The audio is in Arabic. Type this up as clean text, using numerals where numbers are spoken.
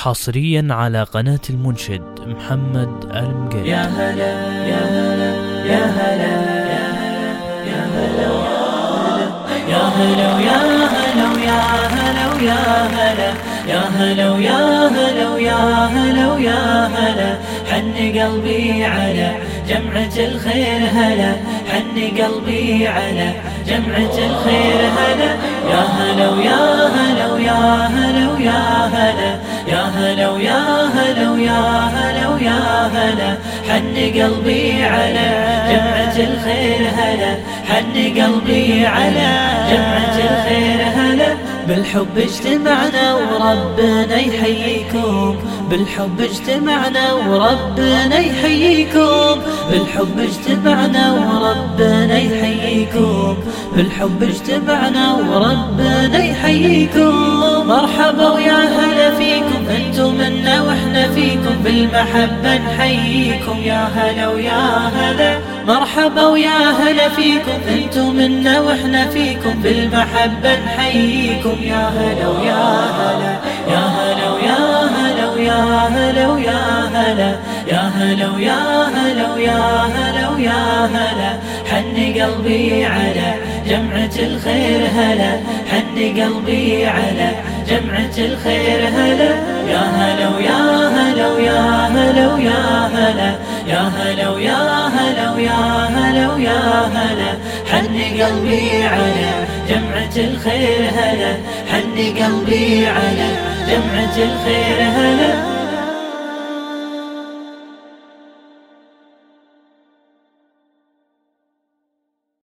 حصريا على قناة المنشد محمد المقيد. يا هلا يا هلا يا هلا يا هلا يا هلا يا هلا يا هلا يا هلا يا هلا يا هلا يا هلا يا هلا حن قلبي على جمعة الخير هلا حن قلبي على جمعة الخير هلا يا هلا يا هلا يا هلا يا هلا يا هلا يا هلا يا هلا يا هلا حن قلبي على جمعة الخير هلا حن قلبي على جمعة الخير هلا بالحب اجتمعنا وربنا يحييكم بالحب اجتمعنا وربنا يحييكم بالحب اجتمعنا وربنا يحييكم بالحب اجتمعنا وربنا يحييكم مرحبا ويا هلا فيكم انتم منا واحنا فيكم بالمحبة نحييكم يا هلا ويا هلا مرحبا ويا هلا فيكم انتم منا واحنا فيكم بالمحبة نحييكم يا هلا ويا هلا يا هلا ويا هلا ويا هلا ويا هلا يا هلا ويا هلا ويا هلا ويا هلا حن قلبي على جمعة الخير هلا حن قلبي على جمعة الخير هلا يا هلا ويا هلا ويا هلا ويا هلا يا هلا ويا هلا ويا هلا ويا هلا حن قلبي على جمعة الخير هلا حن قلبي على جمعة الخير هلا